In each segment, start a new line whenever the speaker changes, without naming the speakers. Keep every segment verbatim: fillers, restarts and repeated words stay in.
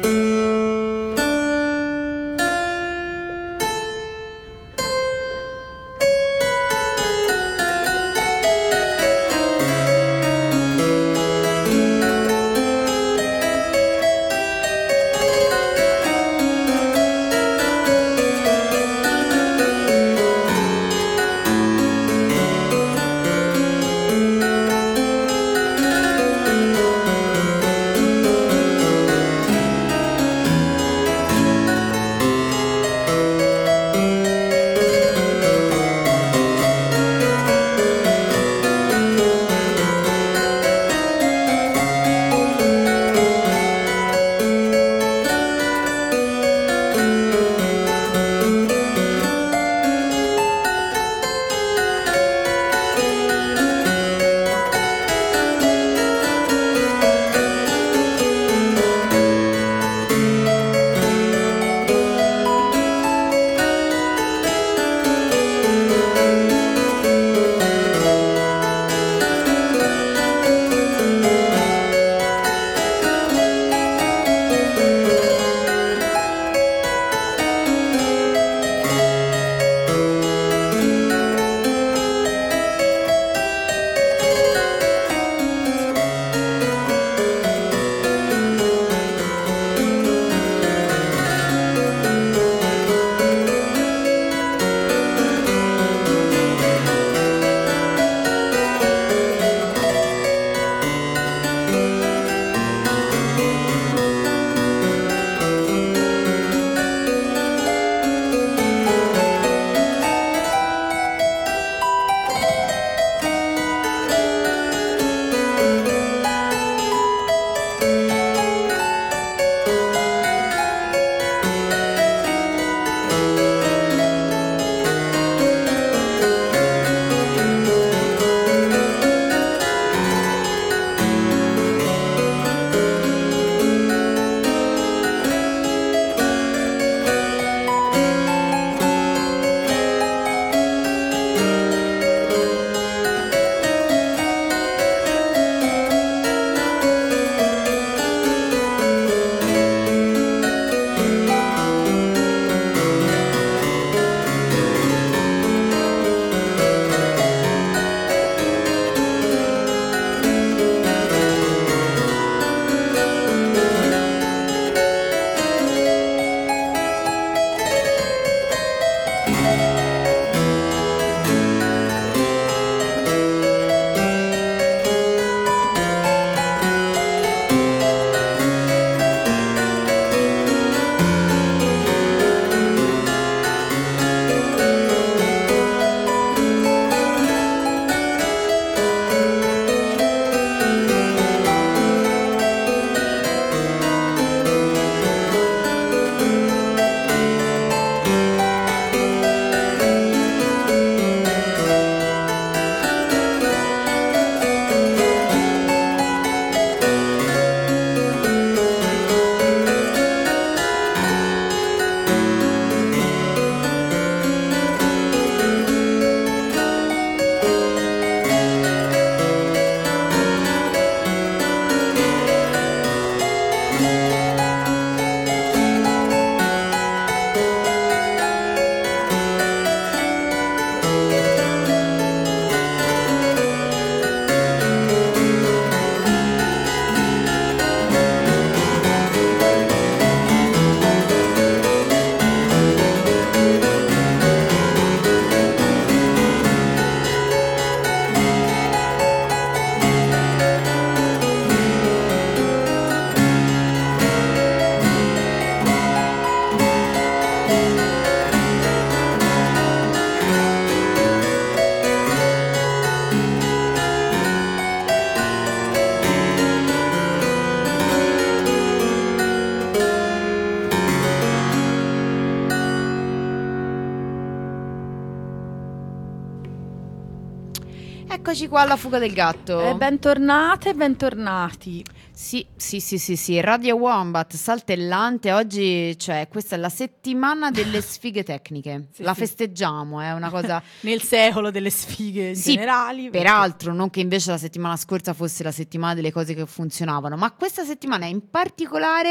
Eccoci qua alla fuga del gatto.
Eh, bentornate, bentornati.
Sì, sì, sì, sì, sì, Radio Wombat saltellante. Oggi, cioè, questa è la settimana delle sfighe tecniche.
Sì,
la
sì.
festeggiamo, è una cosa...
Nel secolo delle sfighe in
sì,
generali. Perché...
peraltro, non che invece la settimana scorsa fosse la settimana delle cose che funzionavano, ma questa settimana in particolare...
Sì.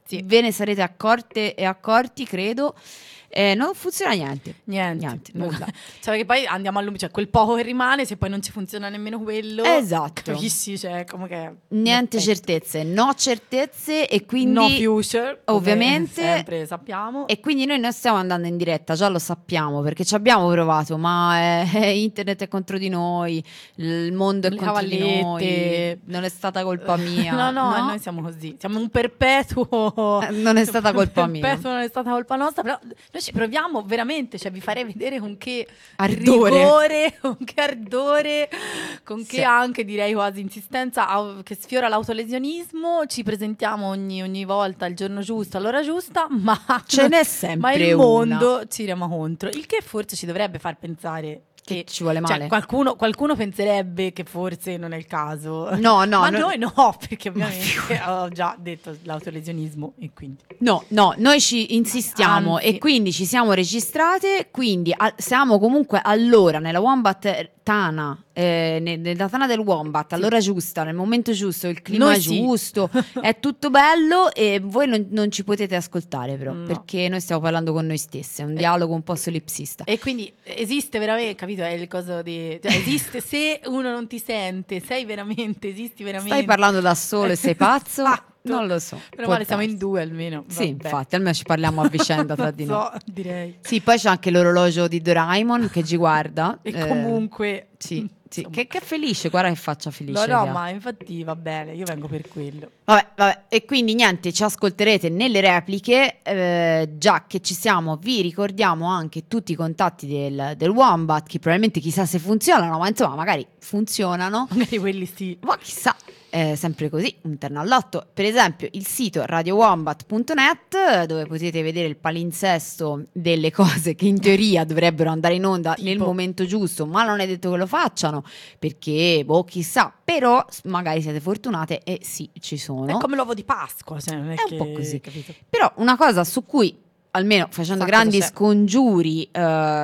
Sì.
ve ne sarete accorte e accorti, credo. Eh, non funziona niente.
Niente,
Niente,
nulla.
nulla.
Cioè, perché poi andiamo a lungo, cioè quel poco che rimane, se poi non ci funziona nemmeno quello,
Esatto.
capisci? Cioè, come che
Niente
effetto.
certezze, no certezze e quindi
No future, come
ovviamente
sempre sappiamo.
E quindi noi non stiamo andando in diretta, già lo sappiamo perché ci abbiamo provato, ma eh, eh, internet è contro di noi, il mondo è
Le
contro di
cavallette.
noi, non è stata colpa mia.
No, no, noi siamo così, siamo un perpetuo.
Eh, non è stata colpa
un
mia.
perpetuo, non è stata colpa nostra, però noi ci proviamo veramente, cioè vi farei vedere con che
Ardore.
rigore, con che ardore, con
Sì.
che anche direi quasi insistenza au- che sfiora l'autolesionismo, ci presentiamo ogni, ogni volta il giorno giusto, all'ora giusta, ma
Ce n'è sempre
ma il
una.
mondo ci rema contro, il che forse ci dovrebbe far pensare
Che
che
ci vuole male.
cioè, qualcuno, qualcuno penserebbe che forse non è il caso.
No, no,
ma
no.
noi no, perché ovviamente ho già detto l'autolesionismo e quindi
No, no, noi ci insistiamo
Anzi.
e quindi ci siamo registrate, quindi a- siamo comunque allora nella Wombat Tana, eh, ne- nella Tana del Wombat, all'ora giusta, nel momento giusto, il clima
Noi
è
sì.
giusto, è tutto bello e voi non, non ci potete ascoltare però,
No.
perché noi stiamo parlando con noi stessi, è un dialogo un po' solipsista.
e quindi esiste veramente, capito? È il coso di cioè, esiste se uno non ti sente, sei veramente, esisti veramente.
Stai parlando da solo e sei pazzo?
Esatto.
Non lo so.
Però
può
male siamo
darsi.
in due almeno.
Sì,
Vabbè.
infatti, almeno ci parliamo a vicenda tra
Non
di noi.
so, direi.
Sì, poi c'è anche l'orologio di Doraemon che ci guarda.
E
eh,
comunque
Sì, sì.
insomma.
Che, che felice, guarda che faccia felice.
No, no,
che ha.
ma infatti va bene, io vengo per quello.
Vabbè, vabbè, e quindi niente, ci ascolterete nelle repliche, eh, già che ci siamo, vi ricordiamo anche tutti i contatti del, del Wombat, che probabilmente chissà se funzionano, ma insomma magari funzionano,
Magari quelli sì.
ma chissà, è sempre così, un terno all'otto. Per esempio il sito radio wombat punto net, dove potete vedere il palinsesto delle cose che in teoria dovrebbero andare in onda
Tipo.
nel momento giusto, ma non è detto che lo facciano, perché, boh, chissà, però s- magari siete fortunate e sì, ci sono.
È come l'uovo di Pasqua, cioè non è,
È un
che,
po' così.
capito?
Però una cosa su cui, almeno facendo
Sa
grandi
cosa c'è.
scongiuri, eh,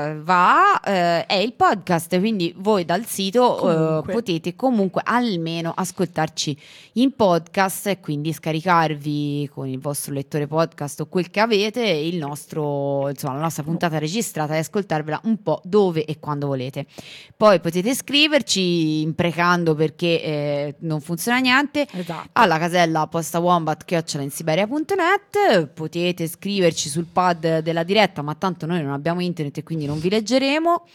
va, eh, è il podcast, quindi voi dal sito eh,
Comunque.
potete comunque almeno ascoltarci in podcast e quindi scaricarvi con il vostro lettore podcast o quel che avete il nostro, insomma, la nostra puntata registrata e ascoltarvela un po' dove e quando volete. Poi potete scriverci imprecando perché eh, non funziona niente
Esatto.
alla casella postawombat chiocciola in siberia punto net, potete scriverci sul pad della diretta, ma tanto noi non abbiamo internet e quindi non vi leggeremo.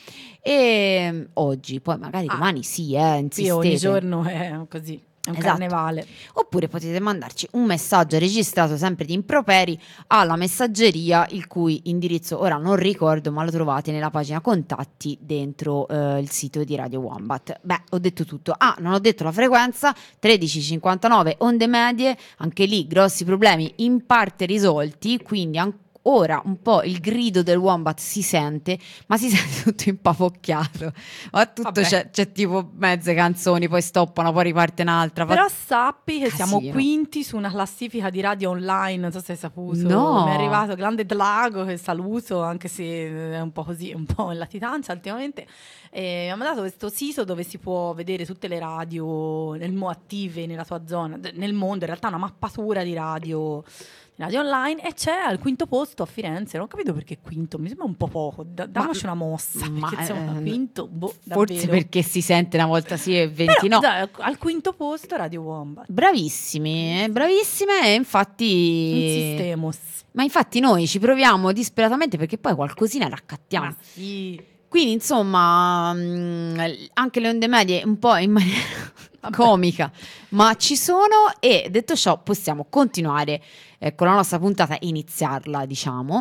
E mm, oggi, poi magari
Ah.
domani sì, eh,
Sì,
insistete.
ogni giorno è così, è un
Esatto.
carnevale.
Oppure potete mandarci un messaggio registrato sempre di improperi alla messaggeria, il cui indirizzo ora non ricordo, ma lo trovate nella pagina contatti dentro eh, il sito di Radio Wombat. Beh, ho detto tutto. Ah, non ho detto la frequenza, tredici cinquantanove onde medie, anche lì grossi problemi in parte risolti, quindi ancora ora un po' il grido del Wombat si sente, ma si sente tutto impapocchiato. Ma tutto
Vabbè.
c'è, c'è tipo mezze canzoni, poi stoppano, poi riparte un'altra. Fa-
Però sappi che siamo
Casino.
quinti su una classifica di radio online, non so se hai saputo.
No.
Mi è arrivato grande Dlago, che saluto, anche se è un po' così, un po' in latitanza ultimamente. E mi ha mandato questo sito dove si può vedere tutte le radio nel mo attive nella tua zona, d- nel mondo, in realtà una mappatura di radio, di radio online, e c'è al quinto posto a Firenze. Non ho capito perché quinto, mi sembra un po' poco. Da- Damoci una mossa,
ma,
perché insomma,
eh,
quinto, boh,
Forse
davvero.
perché si sente una volta sì e venti
Però,
no.
dai, al quinto posto Radio Wombat.
Bravissimi, eh, bravissime e infatti...
Insistemos.
Ma infatti noi ci proviamo disperatamente perché poi qualcosina raccattiamo.
Ma sì.
Quindi insomma mh, anche le onde medie un po' in maniera
Vabbè.
comica, ma ci sono e detto ciò possiamo continuare eh, con la nostra puntata, iniziarla diciamo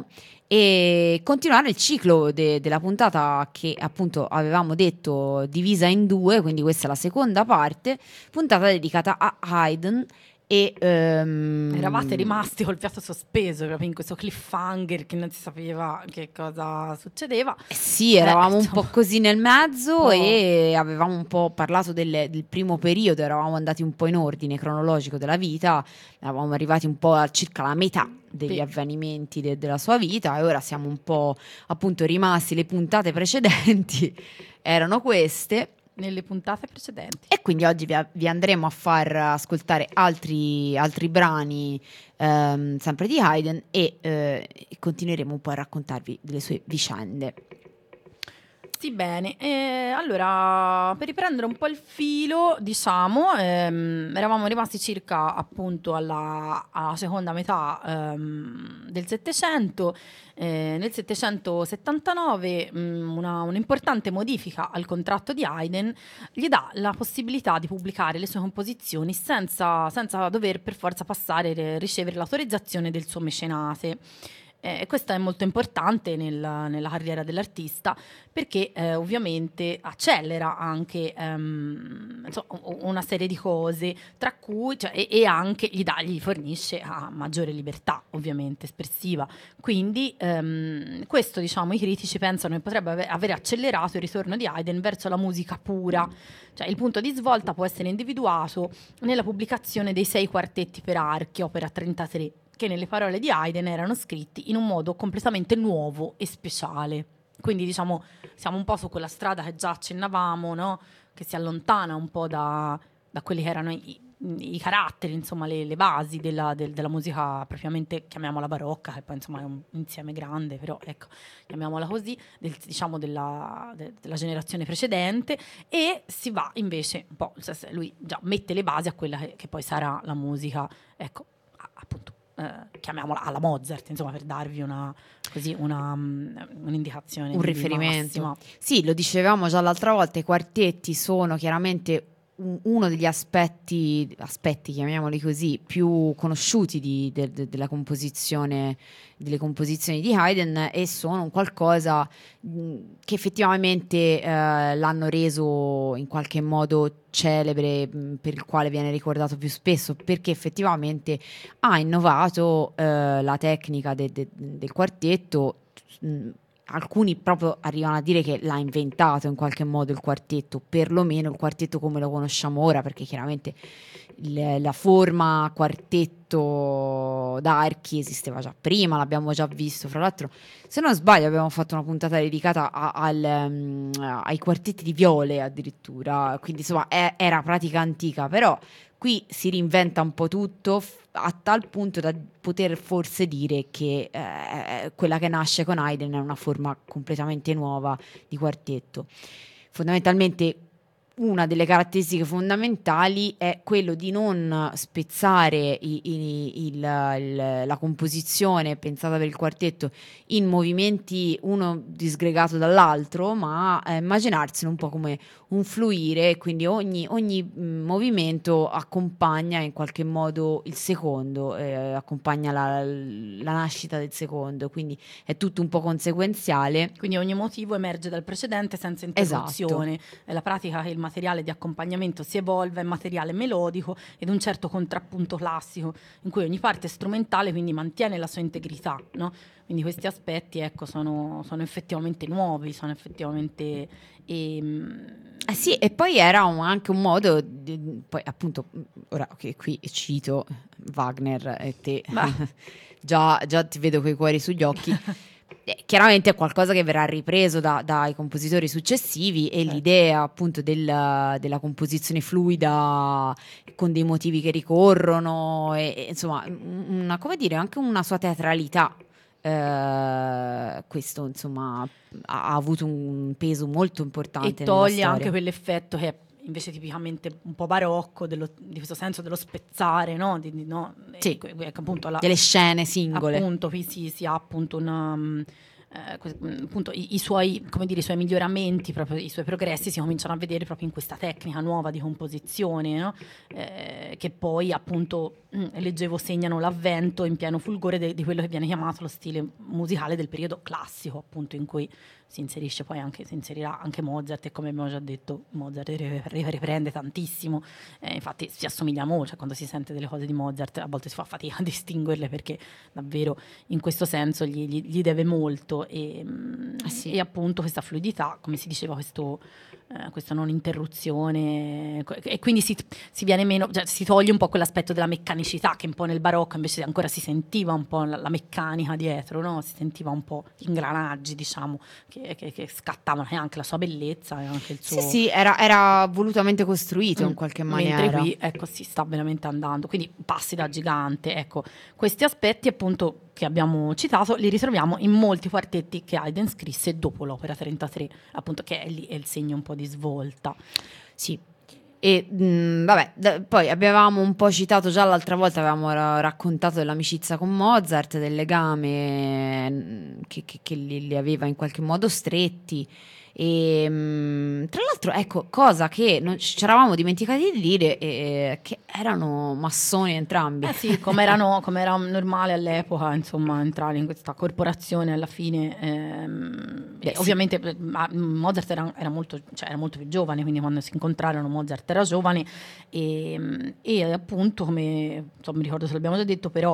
e continuare il ciclo de- della puntata che appunto avevamo detto divisa in due, quindi questa è la seconda parte, puntata dedicata a Haydn. E ehm,
Eravate rimasti col fiato sospeso proprio in questo cliffhanger che non si sapeva che cosa succedeva.
Eh sì, eravamo
Eh,
un
insomma.
po' così nel mezzo
Oh.
e avevamo un po' parlato delle- del primo periodo, eravamo andati un po' in ordine cronologico della vita, eravamo arrivati un po' a circa la metà degli
Sì.
avvenimenti de- della sua vita e ora siamo un po' appunto rimasti, le puntate precedenti erano queste
nelle puntate precedenti.
E quindi oggi vi, vi andremo a far ascoltare altri, altri brani ehm, sempre di Haydn e eh, continueremo un po' a raccontarvi delle sue vicende.
Sì, bene. Eh, allora, per riprendere un po' il filo, diciamo, ehm, eravamo rimasti circa appunto alla, alla seconda metà ehm, del Settecento. Eh, nel settecentosettantanove mh, una, un'importante modifica al contratto di Haydn gli dà la possibilità di pubblicare le sue composizioni senza, senza dover per forza passare, ricevere l'autorizzazione del suo mecenate. E eh, questo è molto importante nel, nella carriera dell'artista perché eh, ovviamente accelera anche um, insomma, una serie di cose, tra cui cioè, e, e anche gli, dà, gli fornisce a maggiore libertà ovviamente espressiva. Quindi um, questo, diciamo, i critici pensano che potrebbe ave- aver accelerato il ritorno di Haydn verso la musica pura. Cioè, il punto di svolta può essere individuato nella pubblicazione dei sei quartetti per archi, opera trentatré, che nelle parole di Haydn erano scritti in un modo completamente nuovo e speciale. Quindi diciamo siamo un po' su quella strada che già accennavamo, no? Che si allontana un po' da, da quelli che erano i, i caratteri, insomma le, le basi della, del, della musica propriamente, chiamiamola barocca, che poi insomma è un insieme grande, però ecco, chiamiamola così, del, diciamo della, de, della generazione precedente, e si va invece un po', lui già mette le basi a quella che, che poi sarà la musica, ecco, appunto, Eh, chiamiamola alla Mozart, insomma, per darvi una così una, um, un'indicazione,
un riferimento. Massima. Sì, lo dicevamo già l'altra volta, i quartetti sono chiaramente un, uno degli aspetti aspetti chiamiamoli così più conosciuti di, de, de, della composizione delle composizioni di Haydn, e sono un qualcosa mh, che effettivamente eh, l'hanno reso in qualche modo celebre, mh, per il quale viene ricordato più spesso, perché effettivamente ha innovato eh, la tecnica de, de, del quartetto. Mh, alcuni proprio arrivano a dire che l'ha inventato in qualche modo il quartetto, perlomeno il quartetto come lo conosciamo ora, perché chiaramente il, la forma quartetto d'archi esisteva già prima, l'abbiamo già visto. Fra l'altro, se non sbaglio, abbiamo fatto una puntata dedicata a, al, um, ai quartetti di viole addirittura, quindi insomma è, era pratica antica, però qui si reinventa un po' tutto a tal punto da poter forse dire che eh, quella che nasce con Haydn è una forma completamente nuova di quartetto. Fondamentalmente una delle caratteristiche fondamentali è quello di non spezzare i, i, il, il, la composizione pensata per il quartetto in movimenti uno disgregato dall'altro, ma eh, immaginarsene un po' come un fluire, quindi ogni, ogni mh, movimento accompagna in qualche modo il secondo, eh, accompagna la, la nascita del secondo, quindi è tutto un po' conseguenziale.
Quindi ogni motivo emerge dal precedente senza interruzione. Esatto. È la pratica che il materiale di accompagnamento si evolve in materiale melodico ed un certo contrappunto classico, in cui ogni parte strumentale quindi mantiene la sua integrità, no? Quindi questi aspetti, ecco, sono, sono effettivamente nuovi, sono effettivamente... Ehm...
Eh sì, e poi era un, anche un modo, di, poi appunto, ora che qui cito Wagner e te, già, già ti vedo coi cuori sugli occhi. Eh, chiaramente è qualcosa che verrà ripreso da, dai compositori successivi, e certo, l'idea appunto del, della composizione fluida con dei motivi che ricorrono e, e insomma una, come dire, anche una sua teatralità, eh, questo insomma ha, ha avuto un peso molto importante
e toglie anche quell'effetto che è invece tipicamente un po' barocco, dello, di questo senso dello spezzare, no? Di, di, no?
Sì,
e, appunto la,
delle scene singole.
Appunto, qui si, si ha appunto una... Um, eh, appunto i, i suoi, come dire, i suoi miglioramenti, proprio i suoi progressi si cominciano a vedere proprio in questa tecnica nuova di composizione, no? eh, che poi appunto leggevo segnano l'avvento in pieno fulgore de, di quello che viene chiamato lo stile musicale del periodo classico, appunto, in cui si inserisce poi anche, si inserirà anche Mozart, e come abbiamo già detto Mozart riprende tantissimo, eh, infatti si assomiglia molto, cioè quando si sente delle cose di Mozart a volte si fa fatica a distinguerle, perché davvero in questo senso gli, gli, gli deve molto, e,
ah, sì.
e appunto questa fluidità, come si diceva, questo eh, questa non interruzione, e quindi si, si viene meno, cioè, si toglie un po' quell'aspetto della meccanicità che un po' nel barocco invece ancora si sentiva un po' la, la meccanica dietro, no? Si sentiva un po' gli ingranaggi, diciamo, che, che, che scattavano, e anche la sua bellezza e anche il suo...
Sì, sì, era, era volutamente costruito
Mm,
in qualche maniera.
mentre qui, ecco, si sta veramente andando, quindi passi da gigante, ecco. Questi aspetti, appunto, che abbiamo citato, li ritroviamo in molti quartetti che Haydn scrisse dopo l'opera trentatré, appunto, che è lì è il segno un po' di svolta.
Sì. E mh, vabbè, da, poi avevamo un po' citato già l'altra volta, avevamo ra- raccontato dell'amicizia con Mozart, del legame mh, che, che, che li, li aveva in qualche modo stretti. E mh, tra l'altro, ecco, cosa che non ci eravamo dimenticati di dire, eh, che erano massoni entrambi.
Eh sì, come erano, come era normale all'epoca, insomma, entrare in questa corporazione alla fine. Ehm,
Beh,
e
sì.
Ovviamente eh, ma Mozart era, era molto, cioè, era molto più giovane, quindi quando si incontrarono Mozart era giovane e, e appunto, come insomma, mi ricordo se l'abbiamo già detto, però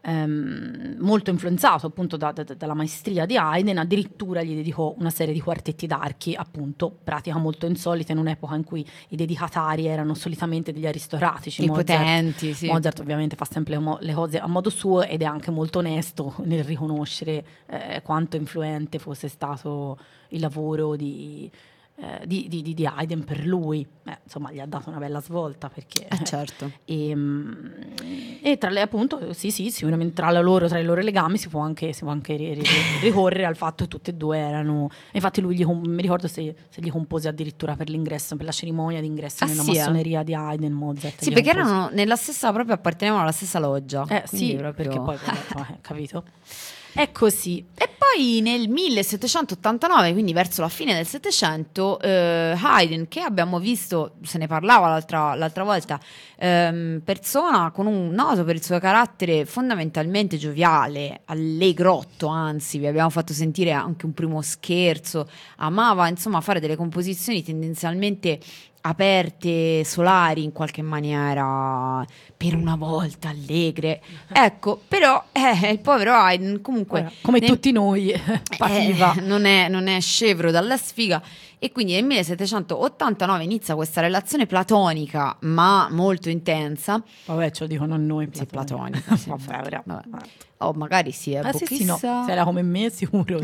ehm, molto influenzato appunto da, da, dalla maestria di Haydn, addirittura gli dedicò una serie di quartetti d'archi, appunto, pratica molto insolita in un'epoca in cui i dedicatari erano solitamente degli aristocratici.
I
Mozart,
potenti, sì.
Mozart ovviamente fa sempre le, mo- le cose a modo suo ed è anche molto onesto nel riconoscere eh, quanto influente fosse stato il lavoro di, eh, di, di, di Haydn per lui. Eh, insomma, gli ha dato una bella svolta perché...
Eh, certo.
E, mm, e tra le appunto, sì, sì, sicuramente tra la loro, tra i loro legami si può anche, si può anche ri- ri- ricorrere al fatto che tutte e due erano. Infatti, lui gli com- mi ricordo se, se gli compose addirittura per l'ingresso, per la cerimonia di ingresso
Ah,
nella
sì, eh?
massoneria di Haydn, Mozart.
Sì,
gli
perché
compose.
erano nella stessa, proprio appartenevano alla stessa loggia.
Eh
quindi
sì,
proprio-
perché poi, vabbè, eh, capito? È così.
E poi nel millesettecentottantanove, quindi verso la fine del Settecento, eh, Haydn, che abbiamo visto, se ne parlava l'altra, l'altra volta, ehm, persona con un noto per il suo carattere fondamentalmente gioviale, allegrotto, anzi, vi abbiamo fatto sentire anche un primo scherzo, amava insomma fare delle composizioni tendenzialmente aperte, solari in qualche maniera, per una volta allegre. Ecco, però eh, il povero Haydn comunque
Ora, come
nel-
tutti noi, pativa.
eh, non, è, non è scevro dalla sfiga, e quindi nel millesettecentottantanove inizia questa relazione platonica ma molto intensa.
Vabbè, ce lo dicono a noi.
Sì,
platonica.
platonica, sì,
Vabbè,
infatti,
ora-
vabbè.
vabbè.
Oh, magari sì, eh,
Ah,
boh,
sì, sì, no.
chissà.
Se era come me, sicuro.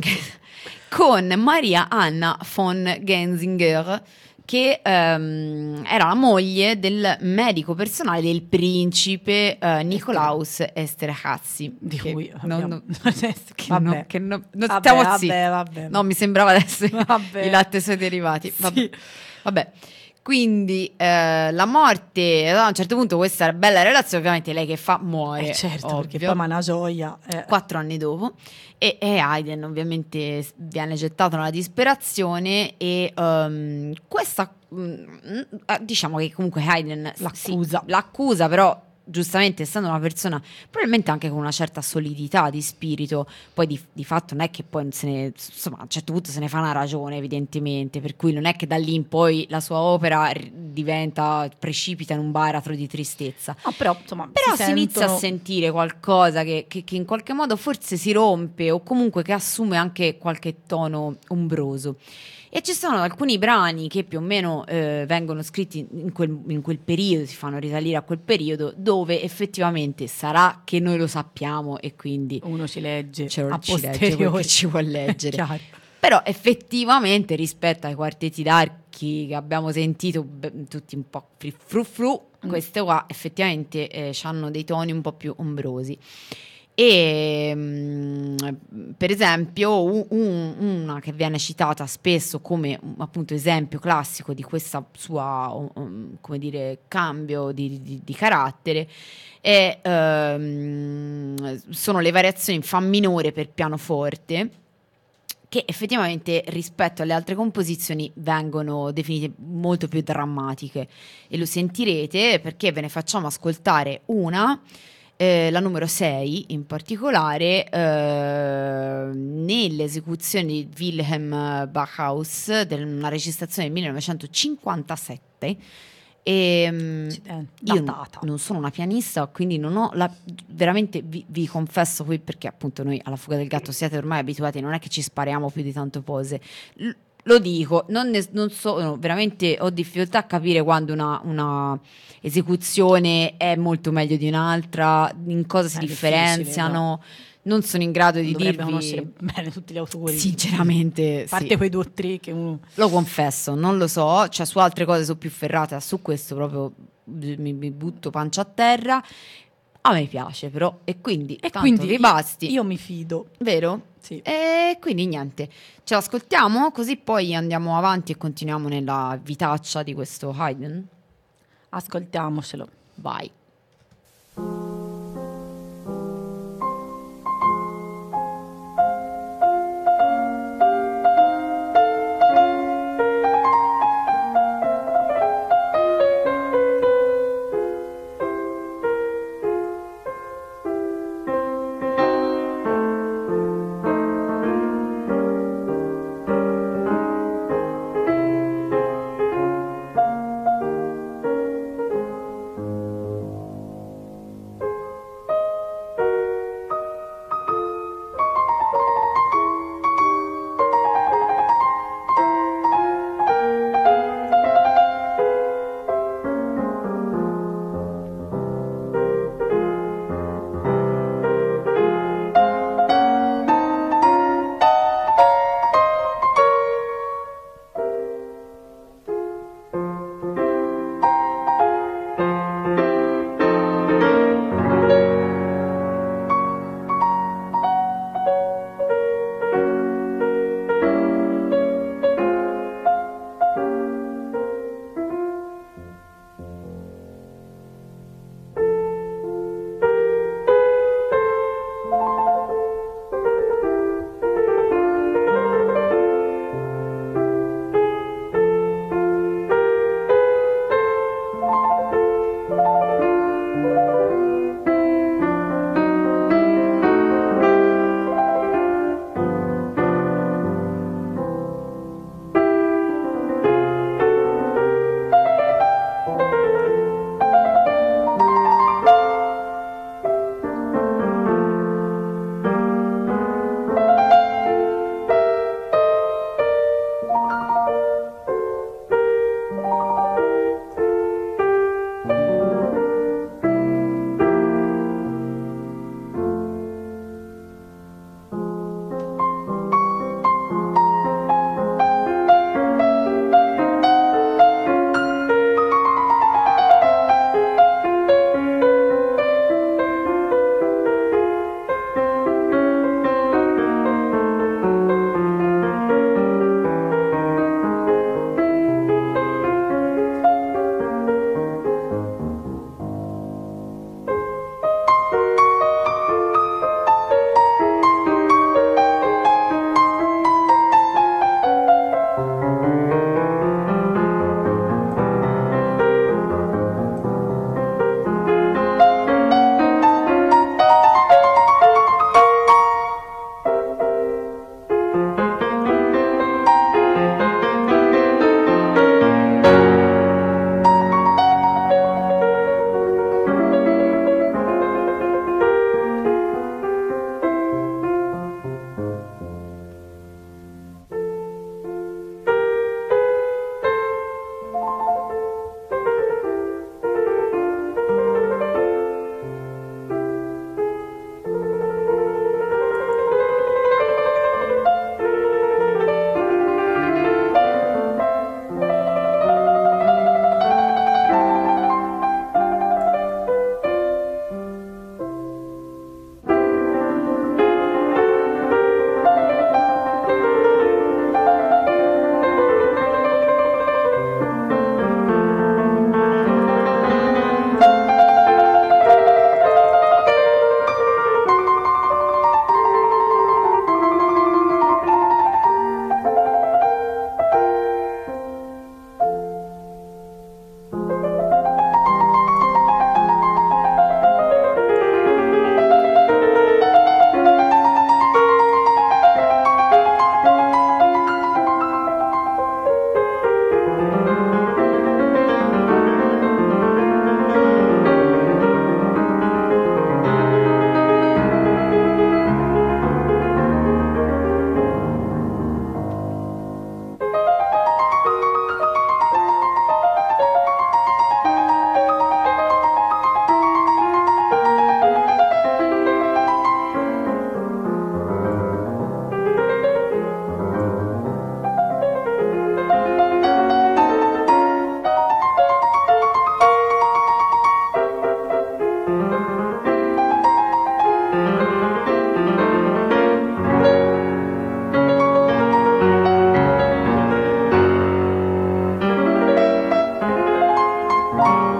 Con Maria Anna von Genzinger, che ehm, era la moglie del medico personale del principe eh, Nicolaus Esterhazy,
Di
che
cui
non-
abbiamo-
non-
che
no- che no- non
Vabbè,
stiamo
vabbè,
zitti.
vabbè.
No, mi sembrava adesso
Vabbè.
i latte e suoi derivati. Vabbè.
Sì.
Vabbè. Quindi eh, la morte, a un certo punto questa bella relazione, ovviamente lei che fa muore,
Eh, certo, perché
ovvio,
poi ma è una gioia. eh.
quattro anni dopo, e, e Haydn ovviamente s- viene gettato nella disperazione e ehm, questa mm, eh, diciamo che comunque Haydn s-
L'accusa.
sì, l'accusa, però giustamente essendo una persona probabilmente anche con una certa solidità di spirito, poi di, di fatto non è che poi se ne, insomma a un certo punto se ne fa una ragione evidentemente, per cui non è che da lì in poi la sua opera r- diventa, precipita in un baratro di tristezza.
No, però, insomma,
Però si,
si
inizia a
sentono-
sentire qualcosa che, che- che in qualche modo forse si rompe, o comunque che assume anche qualche tono ombroso. E ci sono alcuni brani che più o meno eh, vengono scritti in quel, in quel periodo, si fanno risalire a quel periodo, dove effettivamente sarà che noi lo sappiamo e quindi
uno ci legge
ce lo
a
ci legge quel
posteriori.
che ci vuol leggere.
Chiaro.
Però effettivamente rispetto ai quartetti d'archi che abbiamo sentito, beh, tutti un po' fri- fru fru,
Mm.
queste qua effettivamente eh, hanno dei toni un po' più ombrosi. E mm, per esempio u- un- una che viene citata spesso come um, appunto esempio classico di questa sua um, come dire cambio di, di- di carattere è, ehm, sono le variazioni in fa minore per pianoforte, che effettivamente rispetto alle altre composizioni vengono definite molto più drammatiche, e lo sentirete perché ve ne facciamo ascoltare una, eh, la numero sei in particolare, eh, nell'esecuzione di Wilhelm Bachhaus, del- una registrazione del millenovecentocinquantasette. E, mm,
Accidenti,
io n-
datata.
non sono una pianista, quindi non ho la, veramente vi, vi confesso qui, perché appunto noi alla Fuga del Gatto siete ormai abituati, non è che ci spariamo più di tanto pose. L- lo dico, non, ne, non so, no, veramente ho difficoltà a capire quando una, una esecuzione è molto meglio di un'altra, in cosa si
È
differenziano, non sono in grado
Non
di
dovrebbe
dirvi,
conoscere bene tutti gli autogoli.
sinceramente,
A parte
sì.
quei due o tre che uno...
Lo confesso, non lo so, cioè su altre cose sono più ferrata, su questo proprio mi, mi butto pancia a terra. A me piace però, e quindi
E
tanto
quindi
vi
io-
basti,
Io mi fido.
vero?
Sì.
E quindi niente, ce l'ascoltiamo così poi andiamo avanti e continuiamo nella vitaccia di questo Haydn.
Ascoltiamocelo.
Vai.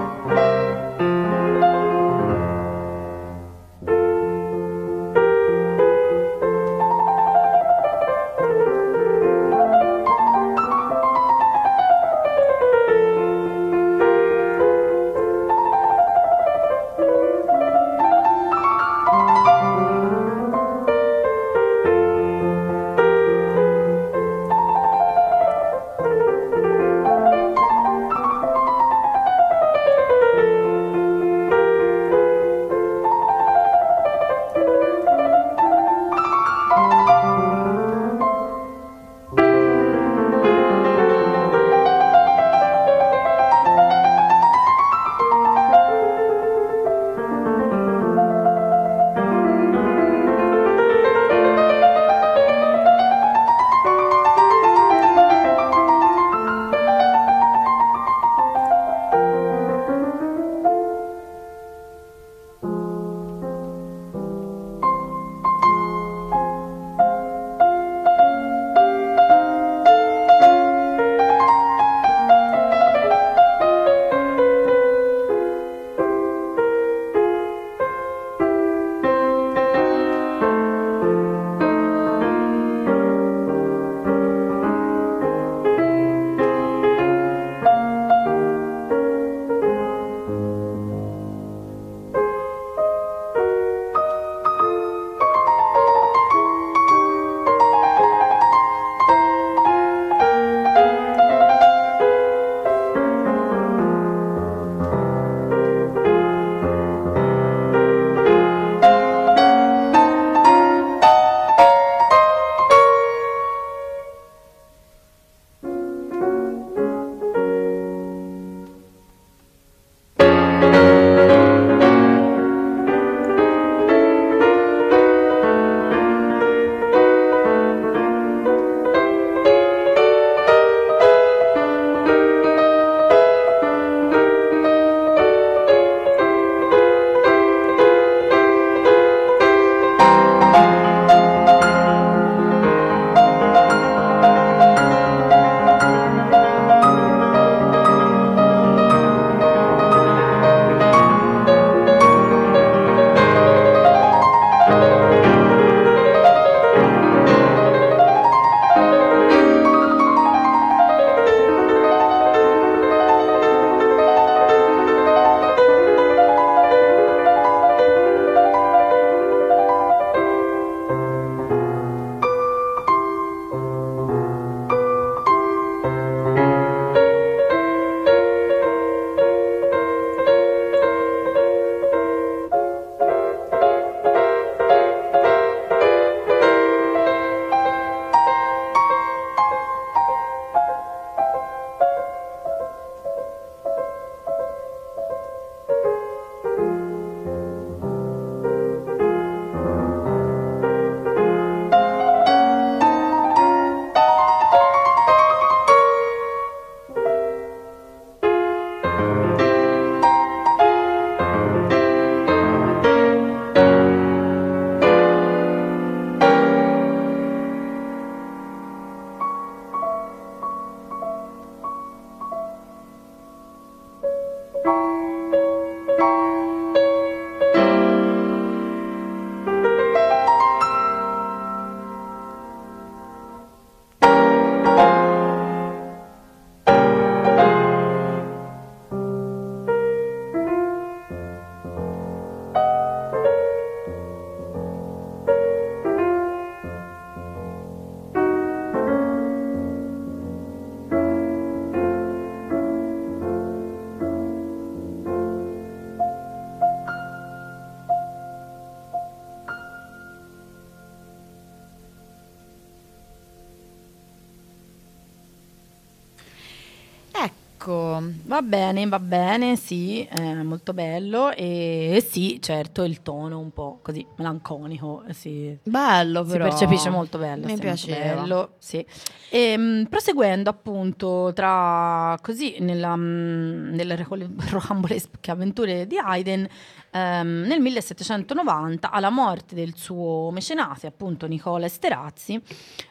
Ecco,
Va bene, va bene, sì, è molto bello e, e sì, certo, il tono un po' così melanconico, sì,
bello
si
però.
percepisce molto bello,
Mi
sì, molto
piaceva.
bello, sì. E, mh, proseguendo appunto tra così nella, mh, nelle recol- rocambolesche avventure di Haydn, ehm, nel millesettecentonovanta, alla morte del suo mecenate, appunto Nicola Esterhazy,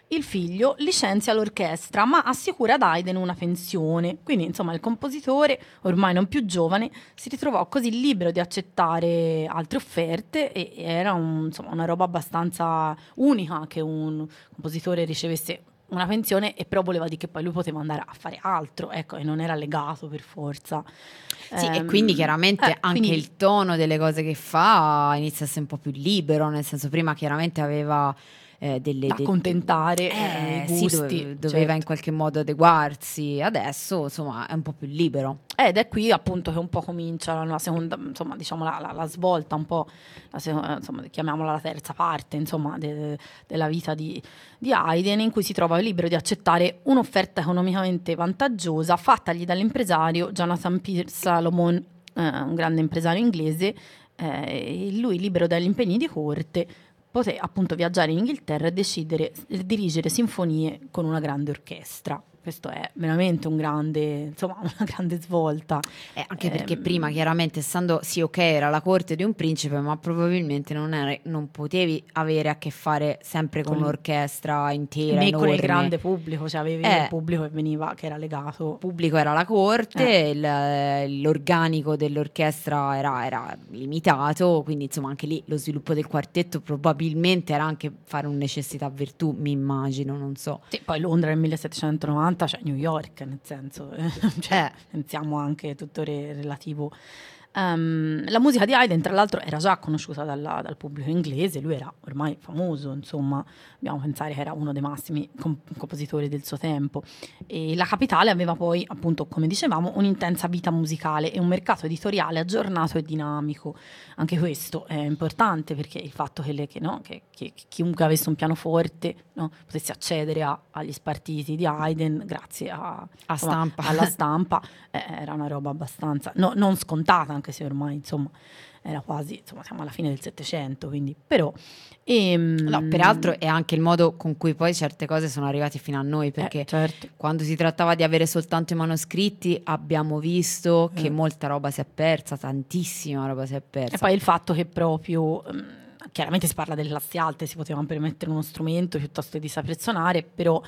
il figlio licenzia l'orchestra ma assicura ad Haydn una pensione. Quindi insomma il compositore, ormai non più giovane, si ritrovò così libero di accettare altre offerte e era un, insomma, una roba abbastanza unica che un compositore ricevesse una pensione e però voleva dire che poi lui poteva andare a fare altro, ecco, e non era legato per forza.
Sì,
Ehm,
e quindi chiaramente
eh,
anche
quindi-
il tono delle cose che fa inizia a essere un po' più libero, nel senso prima chiaramente aveva eh, delle...
da
de-
accontentare
eh,
eh, i
sì,
gusti,
dove- doveva
certo.
in qualche modo adeguarsi, adesso insomma è un po' più libero.
Ed è qui appunto che un po' comincia la seconda, insomma, diciamo la, la- la svolta, un po', la se- insomma, chiamiamola la terza parte, insomma, de- della vita di, di Haydn, in cui si trova libero di accettare un'offerta economicamente vantaggiosa fattagli dall'impresario Jonathan Pierce Salomon, eh, un grande impresario inglese, eh, e lui libero dagli impegni di corte poté appunto viaggiare in Inghilterra e decidere di dirigere sinfonie con una grande orchestra. Questo è veramente un grande, insomma, una grande svolta.
Eh, anche perché
Ehm,
prima chiaramente essendo, sì ok, era la corte di un principe, ma probabilmente non, era- non potevi avere a che fare sempre con
Con-
un'orchestra intera,
né con il
enorme.
grande pubblico, cioè avevi
Eh.
il pubblico che veniva, che era legato.
Pubblico era la corte,
Eh.
il- l'organico dell'orchestra era, era limitato, quindi insomma anche lì lo sviluppo del quartetto probabilmente era anche fare un necessità virtù, mi immagino, non so.
Sì, poi Londra nel millesettecentonovanta, cioè New York, nel senso, eh, cioè,
Eh.
pensiamo anche tutto re- relativo. Ehm, la musica di Haydn, tra l'altro, era già conosciuta dalla- dal pubblico inglese, lui era ormai famoso, insomma, dobbiamo pensare che era uno dei massimi com- compositori del suo tempo. E la capitale aveva poi, appunto, come dicevamo, un'intensa vita musicale e un mercato editoriale aggiornato e dinamico. Anche questo è importante perché il fatto che, le- che, no, che- che- che chiunque avesse un pianoforte, no, potesse accedere a- agli spartiti di Haydn grazie a,
A
insomma,
stampa.
alla stampa eh, era una roba abbastanza no- non scontata, anche se ormai insomma era quasi, insomma siamo alla fine del Settecento, quindi però ehm,
No, peraltro è anche il modo con cui poi certe cose sono arrivate fino a noi, perché
eh, certo.
quando si trattava di avere soltanto i manoscritti abbiamo visto che
Eh.
molta roba si è persa, tantissima roba si è persa.
E poi il fatto che proprio, ehm, chiaramente si parla delle classi alte, si poteva permettere uno strumento piuttosto di saper suonare, però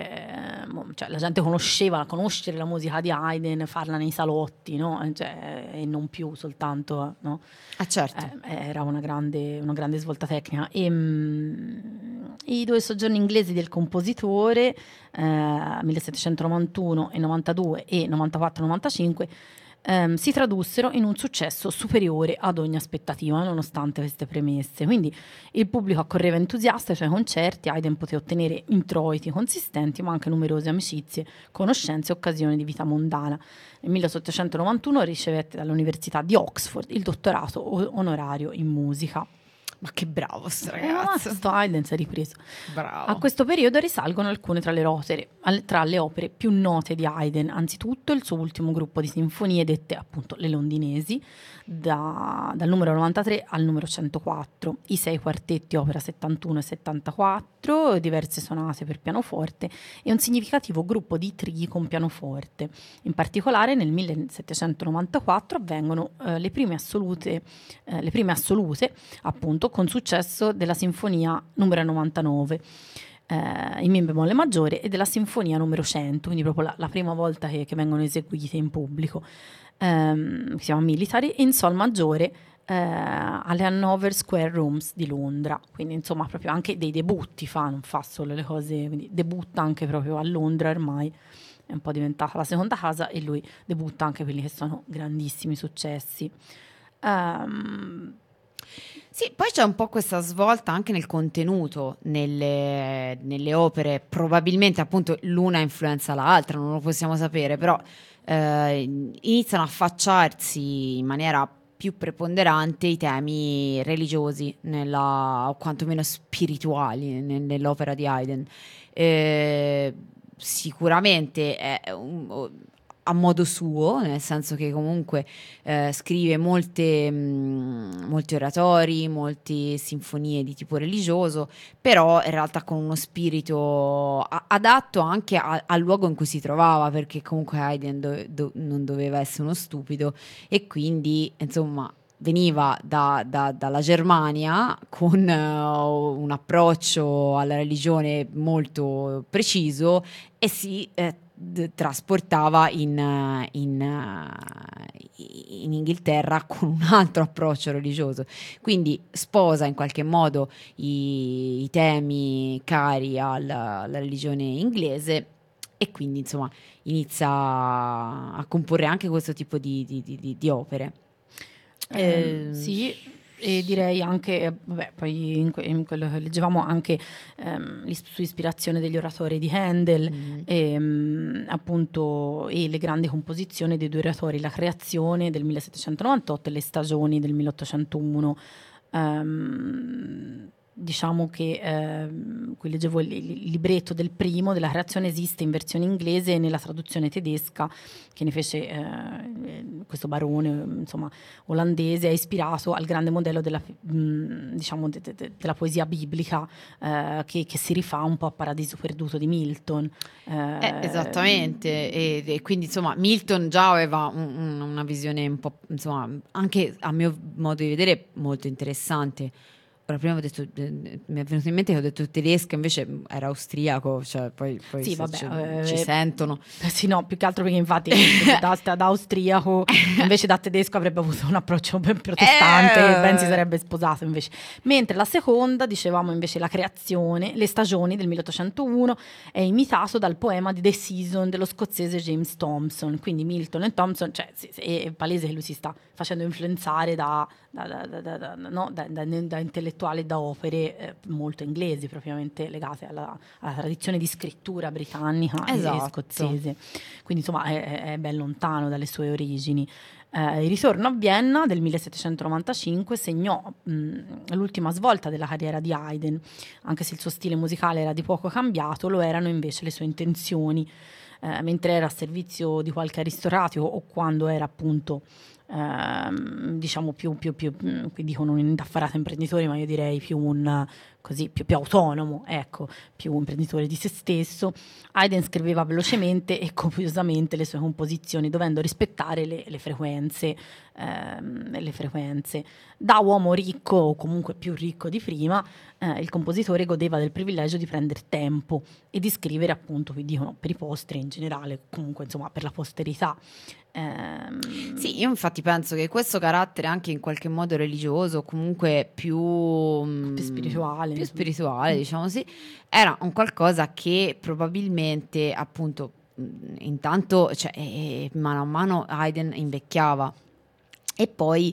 ehm, cioè, la gente conosceva, conoscere la musica di Haydn, farla nei salotti, no? Cioè, e non più soltanto, no?
Ah, certo.
Eh, era una grande, una grande svolta tecnica. E, mm, i due soggiorni inglesi del compositore, eh, millesettecentonovantuno e novantadue e novantaquattro novantacinque, ehm, si tradussero in un successo superiore ad ogni aspettativa, nonostante queste premesse. Quindi il pubblico accorreva entusiasta ai suoi concerti, Haydn poté ottenere introiti consistenti, ma anche numerose amicizie, conoscenze e occasioni di vita mondana. Nel millesettecentonovantuno ricevette dall'Università di Oxford il dottorato o- onorario in musica.
Ma che bravo sto
Eh,
ragazzo.
sto Haydn si è ripreso.
Bravo.
A questo periodo risalgono alcune tra le, opere, al- tra le opere più note di Haydn, anzitutto il suo ultimo gruppo di sinfonie dette appunto le londinesi, da- dal numero novantatré al numero centoquattro, i sei quartetti opera settantuno e settantaquattro, diverse sonate per pianoforte e un significativo gruppo di trii con pianoforte. In particolare nel millesettecentonovantaquattro avvengono eh, le prime assolute, eh, le prime assolute appunto con successo della sinfonia numero novantanove eh, in mi bemolle maggiore e della sinfonia numero cento, quindi proprio la, la prima volta che, che vengono eseguite in pubblico, ehm, si chiama Military, e in sol maggiore eh, alle Hanover Square Rooms di Londra, quindi insomma proprio anche dei debutti fa, non fa solo le cose, quindi debutta anche proprio a Londra ormai, è un po' diventata la seconda casa e lui debutta anche quelli che sono grandissimi successi. Um,
Sì, poi c'è un po' questa svolta anche nel contenuto, nelle, nelle opere, probabilmente appunto l'una influenza l'altra, non lo possiamo sapere, però eh, iniziano a affacciarsi in maniera più preponderante i temi religiosi nella, o quantomeno spirituali nel- nell'opera di Haydn. Eh, sicuramente è un, a modo suo, nel senso che comunque eh, scrive molte, mh, molti oratori, molte sinfonie di tipo religioso, però in realtà con uno spirito a- adatto anche a- al luogo in cui si trovava, perché comunque Haydn do- do- non doveva essere uno stupido e quindi insomma veniva da, da, dalla Germania con uh, un approccio alla religione molto preciso e si eh, d- trasportava in, uh, in, uh, in Inghilterra con un altro approccio religioso. Quindi sposa in qualche modo i, i temi cari alla, alla religione inglese e quindi insomma inizia a comporre anche questo tipo di, di, di, di opere.
Eh,
Eh,
sì, e direi anche, eh, vabbè, poi in, que- in quello che leggevamo anche ehm, l'is- su ispirazione degli oratori di Handel
mm.
e, mm, appunto, e le grandi composizioni dei due oratori, la creazione del millesettecentonovantotto e le stagioni del milleottocentouno. Ehm, diciamo che ehm, qui leggevo il, il libretto del primo della creazione, esiste in versione inglese e nella traduzione tedesca che ne fece eh, questo barone, insomma, olandese, è ispirato al grande modello della, mh, diciamo, de, de, de, della poesia biblica eh, che, che si rifà un po' a Paradiso Perduto di Milton.
Eh,
Eh,
esattamente, e, e quindi insomma Milton già aveva un- un- una visione un po', insomma, anche a mio modo di vedere molto interessante. Ora prima ho detto, eh, mi è venuto in mente che ho detto tedesco, invece era austriaco, cioè poi, poi
Sì,
se
vabbè,
ci,
eh,
ci sentono.
sì, no, più che altro perché infatti da, da austriaco invece da tedesco avrebbe avuto un approccio ben protestante e ben si
Eh.
sarebbe sposato invece. Mentre la seconda, dicevamo invece la creazione, le stagioni del milleottocentouno, è imitato dal poema di The Season dello scozzese James Thomson. Quindi Milton e Thomson, cioè sì, sì, è palese che lui si sta facendo influenzare da, da, da, da, da, no? da, da, da intellettuali, da opere eh, molto inglesi, propriamente legate alla, alla tradizione di scrittura britannica e- e
Esatto.
scozzese. Quindi insomma è, è ben lontano dalle sue origini. Eh, il ritorno a Vienna del millesettecentonovantacinque segnò mh, l'ultima svolta della carriera di Haydn. Anche se il suo stile musicale era di poco cambiato, lo erano invece le sue intenzioni. Eh, mentre era a servizio di qualche aristocratico o quando era appunto ehm, diciamo più, più, più mh, qui dicono un indaffarato imprenditore, ma io direi più un così più, più autonomo, ecco, più imprenditore di se stesso. Haydn scriveva velocemente e copiosamente le sue composizioni, dovendo rispettare le, le frequenze, ehm, le frequenze. Da uomo ricco, o comunque più ricco di prima, eh, il compositore godeva del privilegio di prendere tempo e di scrivere, appunto, vi dicono, per i posteri in generale, comunque insomma per la posterità. Ehm,
Sì, io infatti penso che questo carattere anche in qualche modo religioso, comunque più, mm,
più spirituale.
più
insomma.
spirituale, diciamo sì, era un qualcosa che probabilmente appunto mm, intanto, cioè, eh, mano a mano Haydn invecchiava e poi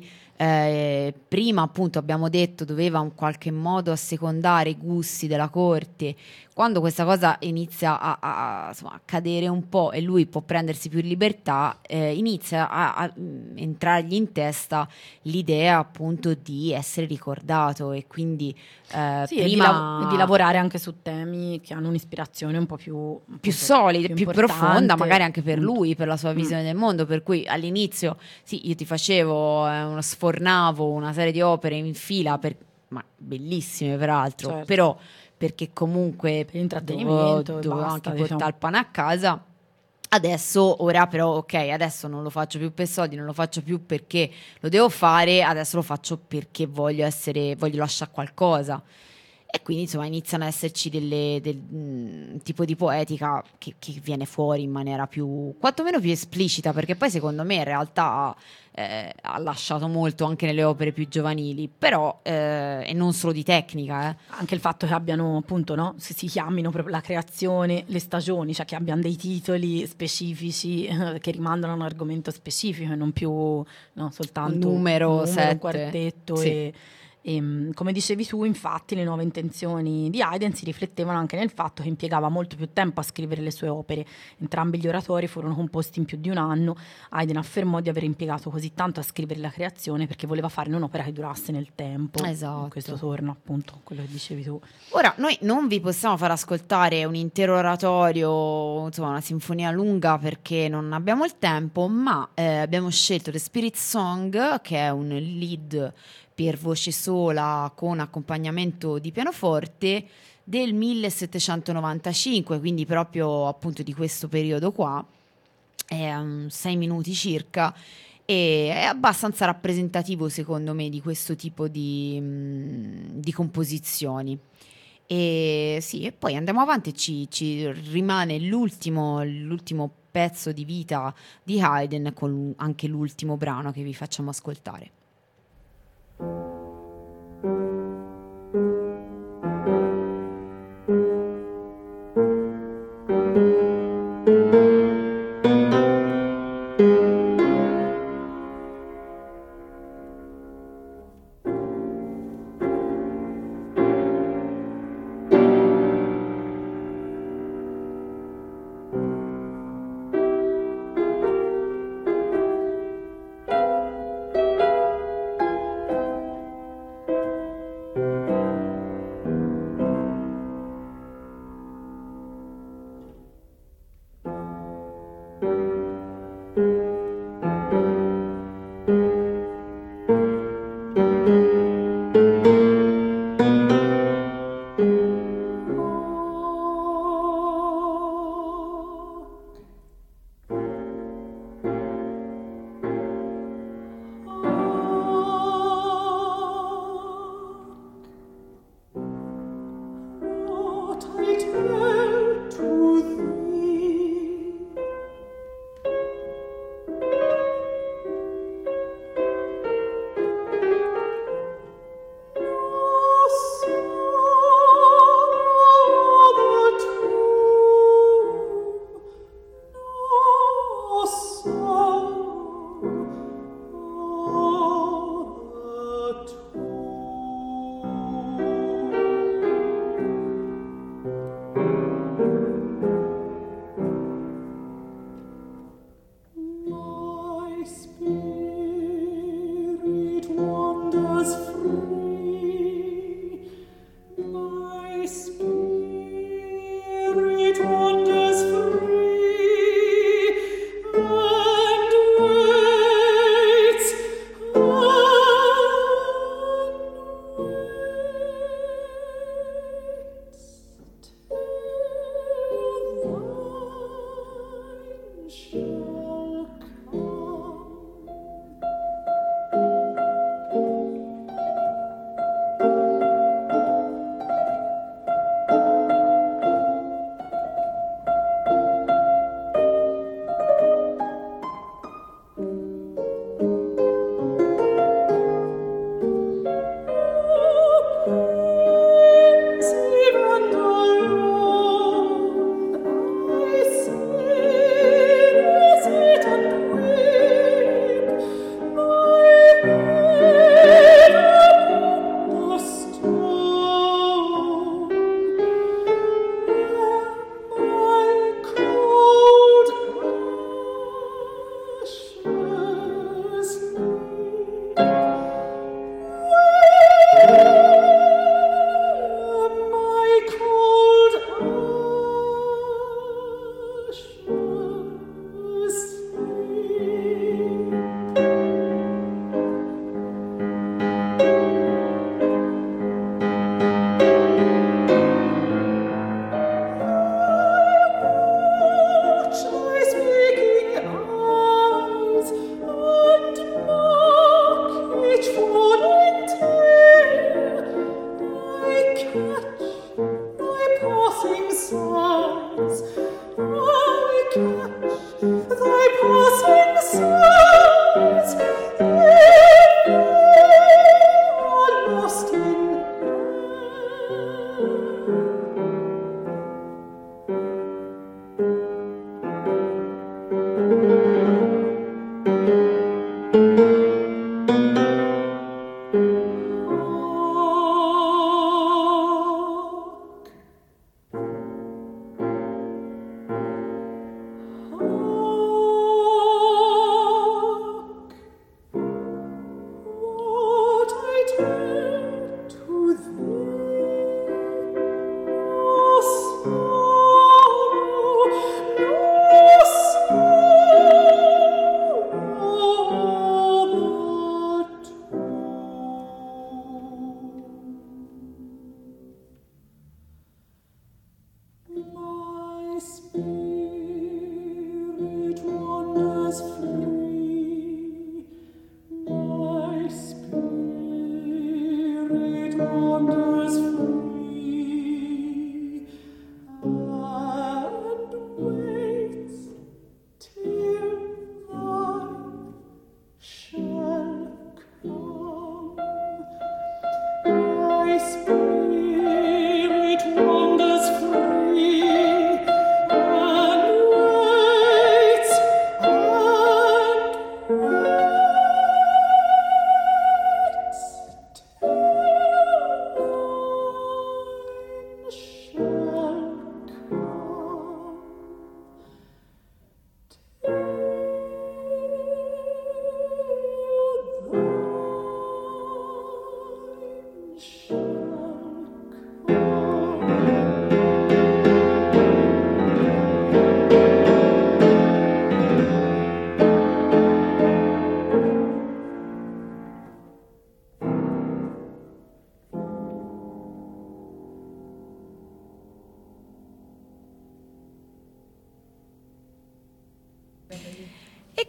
eh, prima appunto abbiamo detto doveva in qualche modo assecondare i gusti della corte. Quando questa cosa inizia a, a- a, insomma, a cadere un po' e lui può prendersi più libertà, eh, inizia a, a mm, entrargli in testa l'idea appunto di essere ricordato e quindi eh,
Sì, e di, lav- e di
prima
lavorare anche su temi che hanno un'ispirazione un po' più, appunto,
più solida, più profonda,
importante,
magari anche per
appunto.
lui, per la sua
Mm.
visione del mondo. Per cui all'inizio, sì, io ti facevo, eh, uno sfornavo una serie di opere in fila, per- ma bellissime peraltro,
Certo.
però perché comunque
Per intrattenimento
dovevo,
e
dovevo
basta,
anche
diciamo.
portare il pane a casa. Adesso, ora però, ok, adesso non lo faccio più per soldi, non lo faccio più perché lo devo fare, adesso lo faccio perché voglio essere, voglio lasciare qualcosa. E quindi insomma iniziano ad esserci delle, del mh, tipo di poetica che, che viene fuori in maniera più, quantomeno più esplicita, perché poi secondo me in realtà eh, ha lasciato molto anche nelle opere più giovanili, però, eh, e non solo di tecnica, eh.
Anche il fatto che abbiano, appunto, no, si, si chiamino proprio la creazione, le stagioni, cioè che abbiano dei titoli specifici eh, che rimandano a un argomento specifico e non più no, soltanto
Un numero,
un, numero,
sette.
un quartetto.
Sì.
E, e, mh, come dicevi tu, infatti, le nuove intenzioni di Haydn si riflettevano anche nel fatto che impiegava molto più tempo a scrivere le sue opere. Entrambi gli oratori furono composti in più di un anno. Haydn affermò di aver impiegato così tanto a scrivere la creazione perché voleva farne un'opera che durasse nel tempo.
Esatto.
Questo torna appunto a quello che dicevi tu.
Ora, noi non vi possiamo far ascoltare un intero oratorio, insomma una sinfonia lunga perché non abbiamo il tempo, ma eh, abbiamo scelto The Spirit Song, che è un lead per voce sola con accompagnamento di pianoforte del millesettecentonovantacinque, quindi proprio appunto di questo periodo qua, è um, sei minuti circa. e è abbastanza rappresentativo secondo me di questo tipo di, mh, di composizioni. E sì, e poi andiamo avanti e ci, ci rimane l'ultimo, l'ultimo pezzo di vita di Haydn, con anche l'ultimo brano che vi facciamo ascoltare.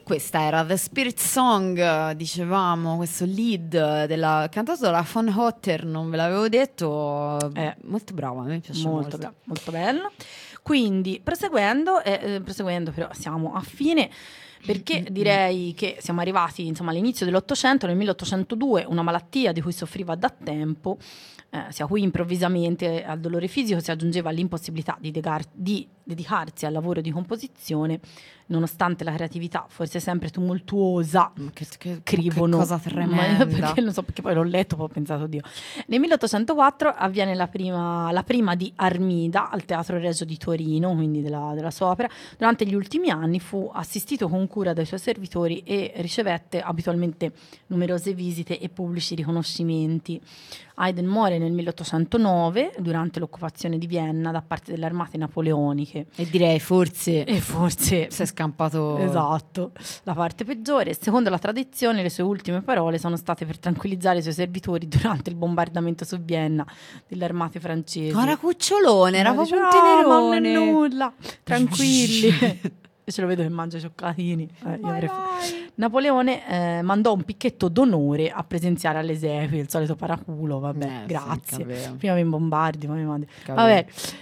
questa era The Spirit Song, dicevamo, questo lead della, cantato dalla Von Hotter, non ve l'avevo detto,
eh,
molto brava, a me piace
molto,
molto.
Bra- molto bello. Quindi, proseguendo, eh, eh, proseguendo però siamo a fine, perché direi che siamo arrivati insomma all'inizio dell'Ottocento. Nel milleottocentodue una malattia di cui soffriva da tempo, eh, sia qui improvvisamente al dolore fisico si aggiungeva l'impossibilità di, degar- di dedicarsi al lavoro di composizione, nonostante la creatività fosse sempre tumultuosa,
che, che,
scrivono,
che cosa tremenda,
perché non so, perché poi l'ho letto, poi ho pensato, Dio. Nel milleottocentoquattro avviene la prima, la prima di Armida al Teatro Regio di Torino, quindi della, della sua opera. Durante gli ultimi anni fu assistito con cura dai suoi servitori e ricevette abitualmente numerose visite e pubblici riconoscimenti. Haydn muore nel milleottocentonove durante l'occupazione di Vienna da parte delle armate napoleoniche.
E direi forse,
e forse
si è scampato.
Esatto, la parte peggiore. Secondo la tradizione, le sue ultime parole sono state per tranquillizzare i suoi servitori durante il bombardamento su Vienna delle armate francesi.
Ma era cucciolone, era
Ma
proprio
dice,
un tenerone.
"No, non è nulla, tranquilli." Ce lo vedo che mangia i cioccolatini. Eh, io
Vai,
avrei-
vai.
Napoleone eh, mandò un picchetto d'onore a presenziare alle esequie, il solito paraculo, vabbè,
Eh, sì,
grazie.
capito.
Prima mi bombardi, poi mi mandi.
Capito.
Vabbè,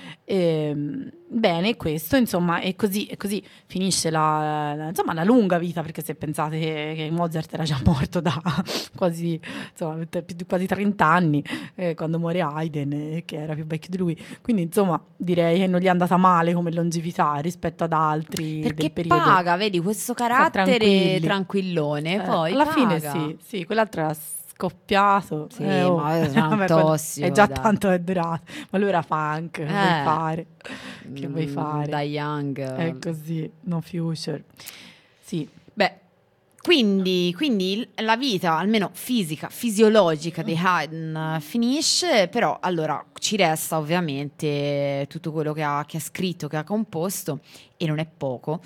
ehm, bene, questo insomma, e così, e così finisce la, la- insomma, la lunga vita, perché se pensate che, che Mozart era già morto da quasi, insomma, più di quasi trenta anni, eh, quando muore Haydn, eh, che era più vecchio di lui, quindi insomma direi che non gli è andata male come longevità rispetto ad altri
Perché
del periodo.
paga, vedi, questo carattere
tranquilli.
tranquillone,
Eh,
poi
alla
paga.
fine sì, sì, quell'altro era scoppiato.
Sì,
eh, oh.
ma era un
Vabbè, quello
tossico,
è già
dai.
tanto è durato, ma lui era punk, che vuoi
Eh.
fare? Che vuoi
Mm,
fare?
Da Young.
È così, no future. Sì.
Beh, quindi, quindi la vita, almeno fisica, fisiologica di Haydn eh, finisce, però allora ci resta ovviamente tutto quello che ha, che ha scritto, che ha composto, e non è poco.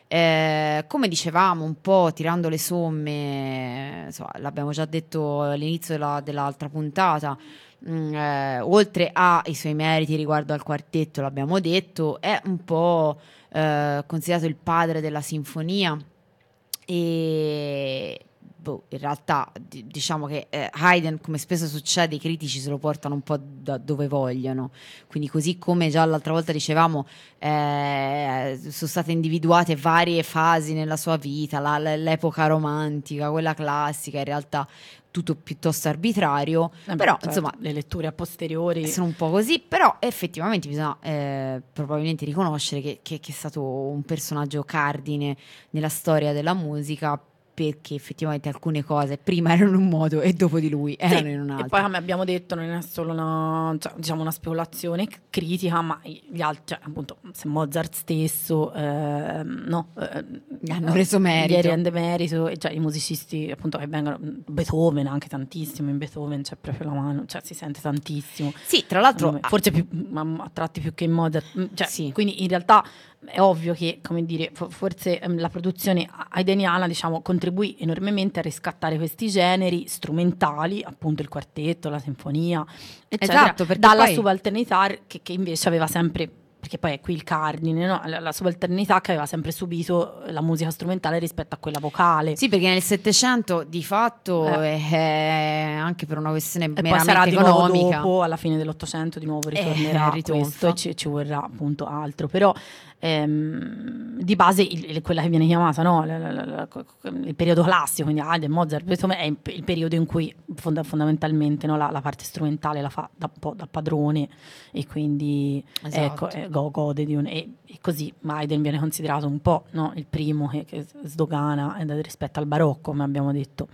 Eh, come dicevamo un po' tirando le somme, eh, insomma, l'abbiamo già detto all'inizio della- dell'altra puntata, mm, eh, oltre ai suoi meriti riguardo al quartetto, l'abbiamo detto, è un po' eh, considerato il padre della sinfonia. E boh, in realtà di- diciamo che eh, Haydn, come spesso succede, i critici se lo portano un po' da dove vogliono, quindi così come già l'altra volta dicevamo, eh, sono state individuate varie fasi nella sua vita, la- la- l'epoca romantica, quella classica, in realtà tutto piuttosto arbitrario,
Eh beh,
però
certo,
insomma
le letture a posteriori
sono un po' così, però effettivamente bisogna eh, probabilmente riconoscere che, che- che è stato un personaggio cardine nella storia della musica, perché effettivamente alcune cose prima erano in un modo e dopo di lui erano
Sì,
in un
e
altro.
poi come abbiamo detto non è solo una, cioè, diciamo una speculazione c- critica, ma gli altri, cioè, appunto, se Mozart stesso ehm, no, eh,
Gli hanno reso merito.
gli rende merito, e cioè i musicisti appunto che vengono, Beethoven anche tantissimo, in Beethoven c'è proprio la mano, cioè si sente tantissimo.
Sì, tra l'altro
Secondo me. Forse più, ma- a tratti più che in Mozart, mm, cioè,
Sì.
quindi in realtà è ovvio che, come dire, fo- forse ehm, la produzione haydniana, diciamo, contribuì enormemente a riscattare questi generi strumentali, appunto il quartetto, la sinfonia, eccetera,
Esatto, perché
dalla
poi-
subalternità che, che invece aveva sempre, perché poi è qui il cardine, no? la, la subalternità che aveva sempre subito la musica strumentale rispetto a quella vocale.
Sì, perché nel Settecento di fatto
Eh.
è anche per una questione
E poi
meramente
sarà di nuovo
economica.
dopo, alla fine dell'Ottocento, di nuovo ritornerà
Eh, ritonfa.
questo e ci, ci vorrà appunto altro. Però ehm, di base il, il- quella che viene chiamata, no? la- la- la- la- il periodo classico, quindi Haydn, Mozart, Beethoven, è il, il periodo in cui fonda- fondamentalmente no, la, la parte strumentale la fa da, un po' da padrone, e quindi
Esatto.
ecco, eh, go- gode di un... E, e così Haydn viene considerato un po', no, il primo che, che sdogana eh, rispetto al barocco, come abbiamo detto.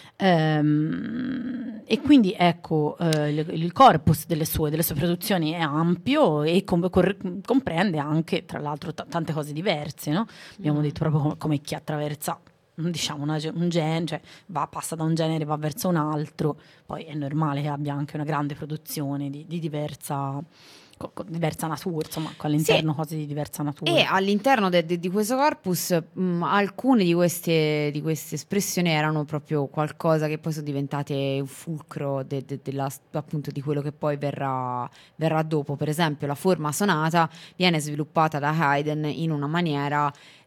Ehm, e quindi ecco, eh, il, il corpus delle sue, delle sue produzioni è ampio e com- cor- comprende anche, tra l'altro, t- tante cose diverse, no? Abbiamo
Mm.
detto proprio come, come chi attraversa, diciamo, una ge- un genere, cioè va, passa da un genere, va verso un altro, poi è normale che abbia anche una grande produzione di, di diversa, co- co- diversa natura, insomma, con all'interno
Sì.
cose di diversa natura.
E all'interno de- de- di questo corpus mh, alcune di queste, di queste espressioni erano proprio qualcosa che poi sono diventate un fulcro de- de- della- appunto di quello che poi verrà, verrà dopo. Per esempio la forma sonata viene sviluppata da Haydn in una maniera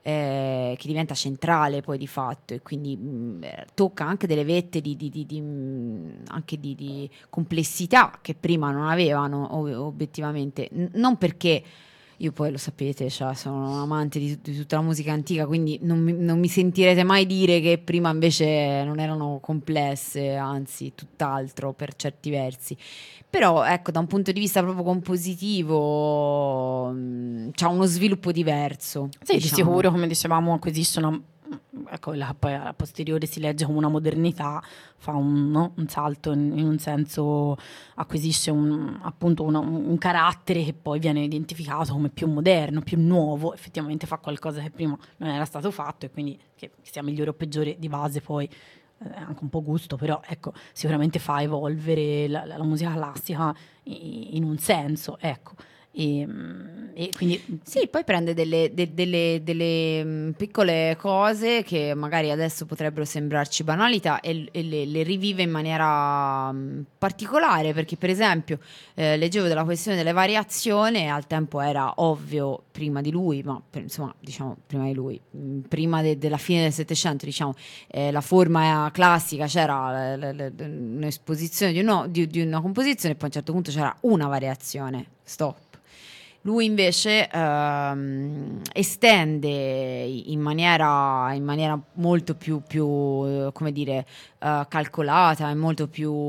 eh, che diventa centrale poi di fatto, e quindi mh, tocca anche delle vette di, di, di, di, mh, anche di, di complessità che prima non avevano ob- obiettivamente, N- non perché io poi lo sapete, cioè, sono un amante di, di tutta la musica antica, quindi non mi, non mi sentirete mai dire che prima invece non erano complesse, anzi tutt'altro per certi versi. Però ecco, da un punto di vista proprio compositivo mh, c'ha uno sviluppo diverso.
Sì, di
diciamo.
sicuro, come dicevamo, acquisisce una, ecco, la, poi a posteriore si legge come una modernità, fa un, no, un salto in, in un senso, acquisisce un, appunto una, un carattere che poi viene identificato come più moderno, più nuovo, effettivamente fa qualcosa che prima non era stato fatto, e quindi che, che sia migliore o peggiore di base poi eh, anche un po' gusto, però ecco, sicuramente fa evolvere la, la, la musica classica in, in un senso, ecco. E, e quindi
Sì, poi prende delle, de- delle- delle, mh, piccole cose che magari adesso potrebbero sembrarci banalità e, e le, le rivive in maniera mh, particolare, perché per esempio eh, leggevo della questione delle variazioni, al tempo era ovvio prima di lui, ma per- insomma diciamo prima di lui, mh, prima de- della fine del Settecento, diciamo, eh, la forma classica, c'era l- l- l- un'esposizione di, uno- di- di una composizione e poi a un certo punto c'era una variazione, stop. Lui invece ehm, estende in maniera, in maniera molto più, più eh, come dire, eh, calcolata e molto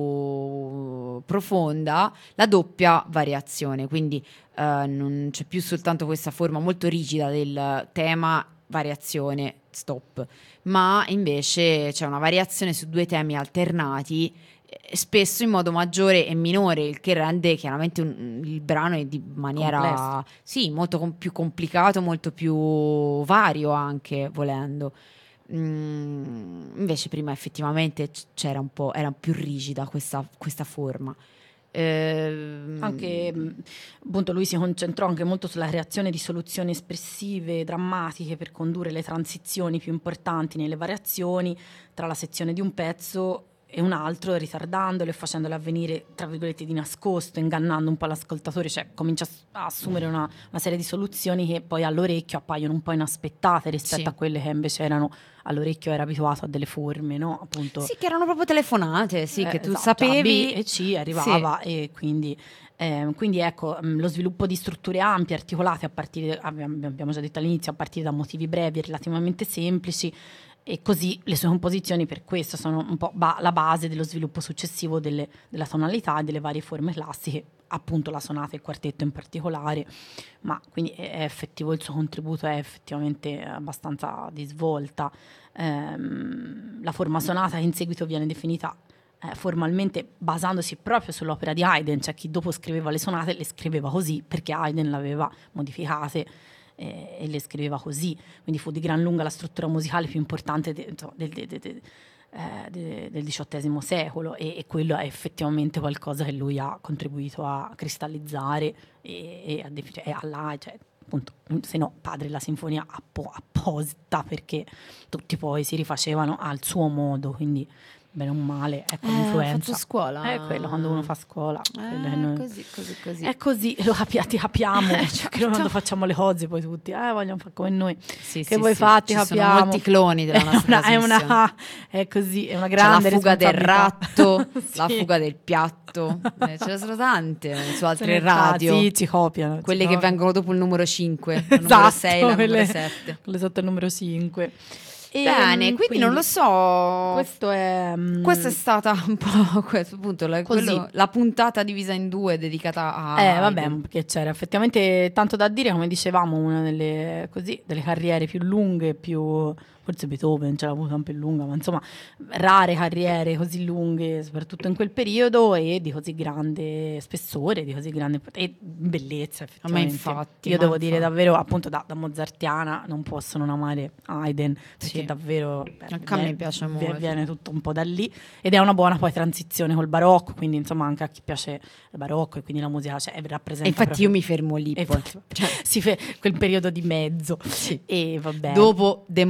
più profonda la doppia variazione. Quindi eh, non c'è più soltanto questa forma molto rigida del tema variazione stop, ma invece c'è una variazione su due temi alternati, eh, spesso in modo maggiore e minore, il che rende chiaramente un- il brano di maniera
complesso.
sì, molto com- più complicato, molto più vario anche volendo. Mm, invece prima effettivamente c- c'era un po', era più rigida questa, questa forma.
Anche
Ehm,
mh, appunto lui si concentrò anche molto sulla creazione di soluzioni espressive, drammatiche per condurre le transizioni più importanti nelle variazioni tra la sezione di un pezzo e un altro, ritardandolo e facendolo avvenire tra virgolette di nascosto, ingannando un po' l'ascoltatore, cioè comincia a s- a assumere una, una serie di soluzioni che poi all'orecchio appaiono un po' inaspettate rispetto
Sì.
a quelle che invece erano, all'orecchio era abituato a delle forme, no? Appunto
sì, che erano proprio telefonate, sì,
eh,
che tu
esatto, A,
sapevi.
B e C
Sì.
arrivava, e quindi, ehm, quindi ecco, mh, lo sviluppo di strutture ampie, articolate a partire, abbiamo, abbiamo già detto all'inizio, a partire da motivi brevi e relativamente semplici, e così le sue composizioni per questo sono un po' ba- la base dello sviluppo successivo delle- della tonalità e delle varie forme classiche, appunto la sonata e il quartetto in particolare, ma quindi è, è effettivo, il suo contributo è effettivamente abbastanza di svolta. Ehm, la forma sonata che in seguito viene definita eh, formalmente basandosi proprio sull'opera di Haydn, cioè chi dopo scriveva le sonate le scriveva così perché Haydn le aveva modificate eh, e le scriveva così, quindi fu di gran lunga la struttura musicale più importante de, insomma, del, de, de, de, eh, de, del diciottesimo secolo, e, e quello è effettivamente qualcosa che lui ha contribuito a cristallizzare e, e a definire, e alla, cioè, appunto, se no padre della sinfonia appo, apposita, perché tutti poi si rifacevano al suo modo, quindi bene o male, ecco
Eh, ho
l'influenza.
fatto scuola.
È quello, quando uno fa scuola. quello che
Eh,
noi-
così, così, così.
È così, lo capi- ti capiamo,
Eh,
cioè,
certo.
quando facciamo le cose poi tutti, eh, vogliono fare come noi.
Sì,
che
sì,
voi
sì.
fatti,
Ci
capiamo.
sono molti cloni della
È
nostra
una, è, una,
trasmissione.
è così, è una
C'è
grande
la fuga del
responsabilità.
ratto, la
Sì.
fuga del piatto, eh, ce ne sono tante su
Se
altre
ne fa,
radio,
sì, ci copiano. ci
quelle che
copiano.
vengono dopo il numero cinque, il numero
Esatto,
sei, la
quelle,
numero sette.
quelle sotto il numero cinque. E,
Bene,
mm,
quindi, non lo so.
Questo è... mm,
Questa è stata un po' questo, appunto, la,
Così.
quello- la puntata divisa in due dedicata a
Eh, vabbè,
Haydn.
perché c'era effettivamente tanto da dire, come dicevamo, una delle, così, delle carriere più lunghe, più... Forse Beethoven ce l'ha avuta un po' lunga, ma insomma, rare carriere così lunghe, soprattutto in quel periodo, e di così grande spessore, di così grande e bellezza, effettivamente.
infatti,
Io
ma
devo dire
infatti.
davvero, appunto, da, da mozartiana non posso non amare Haydn, perché
Sì.
davvero... beh,
Anche a me
viene-
piace
vi-
molto.
Viene tutto un po' da lì, ed è una buona poi transizione col barocco, quindi insomma anche a chi piace il barocco e quindi la musica, cioè, rappresenta
E infatti
proprio-
io mi fermo lì
e
poi.
infatti, si fe- quel periodo di mezzo,
Sì.
e vabbè.
Dopo Demonio.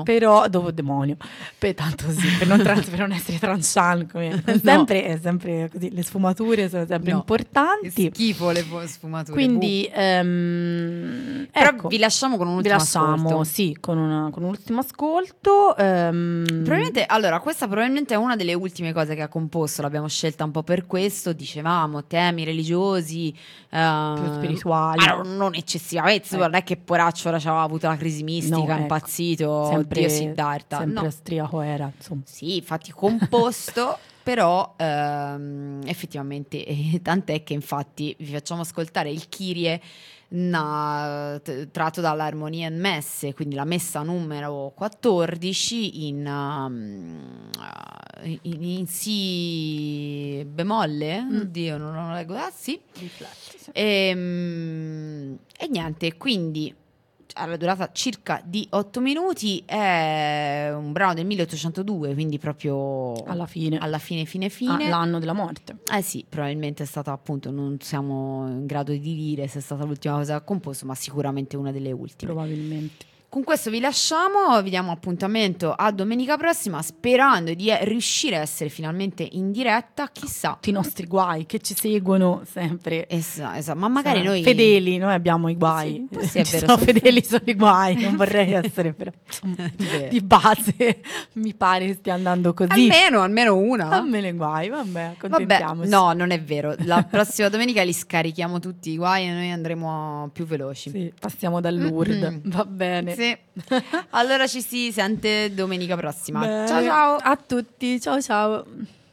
Però, dopo demonio, per, tanto sì, per non, trans, per non essere tranchant, come
No.
sempre, è sempre così, le sfumature sono sempre
No.
importanti.
Che schifo le fu- sfumature.
Quindi, ehm,
Però
ecco,
vi lasciamo con un
vi
ultimo
lasciamo,
ascolto.
sì, con, una- con un ultimo ascolto. ehm,
Probabilmente, allora, questa probabilmente è una delle ultime cose che ha composto, l'abbiamo scelta un po' per questo, dicevamo, temi religiosi, ehm,
più spirituali.
ma non, non eccessivamente,
Eh.
non è che poraccio ora c'aveva avuto la crisi mistica,
No, ecco.
impazzito,
Sempre-
oddio Siddhartha.
Sempre
No.
austriaco era, insomma.
Sì, infatti composto, però ehm, effettivamente, eh, tant'è che infatti vi facciamo ascoltare il Kyrie na- t- tratto dall'Armonia in Messe, quindi la messa numero quattordici in, um, uh, in, in Si bemolle,
Mm.
oddio non lo leggo, ah sì,
Rifletti, sì.
e, e niente, quindi alla durata circa di otto minuti, è un brano del milleottocentodue, quindi proprio
Alla fine.
alla fine fine
Ah,
fine.
l'anno della morte.
Eh sì, probabilmente è stata, appunto, non siamo in grado di dire se è stata l'ultima cosa che ha composto, ma sicuramente una delle ultime.
Probabilmente.
Con questo vi lasciamo, vi diamo appuntamento a domenica prossima, sperando di eh, riuscire a essere finalmente in diretta, chissà.
Tutti i nostri guai che ci seguono sempre.
Esa- esa- ma magari
Sì,
noi
fedeli, noi abbiamo i guai.
Sì, sì, è
Ci
vero,
sono
sono-
fedeli sono i guai, non vorrei essere però insomma,
Vero.
di base mi pare stia andando così.
almeno, almeno una.
Almeno i guai, vabbè,
Vabbè,
accontentiamoci.
no, non è vero. La prossima domenica li scarichiamo tutti i guai e noi andremo più veloci.
Sì, passiamo dal Lourdes,
Mm-mm.
va bene.
Sì. Allora ci si sente domenica prossima.
Bene.
Ciao ciao.
A tutti, ciao ciao.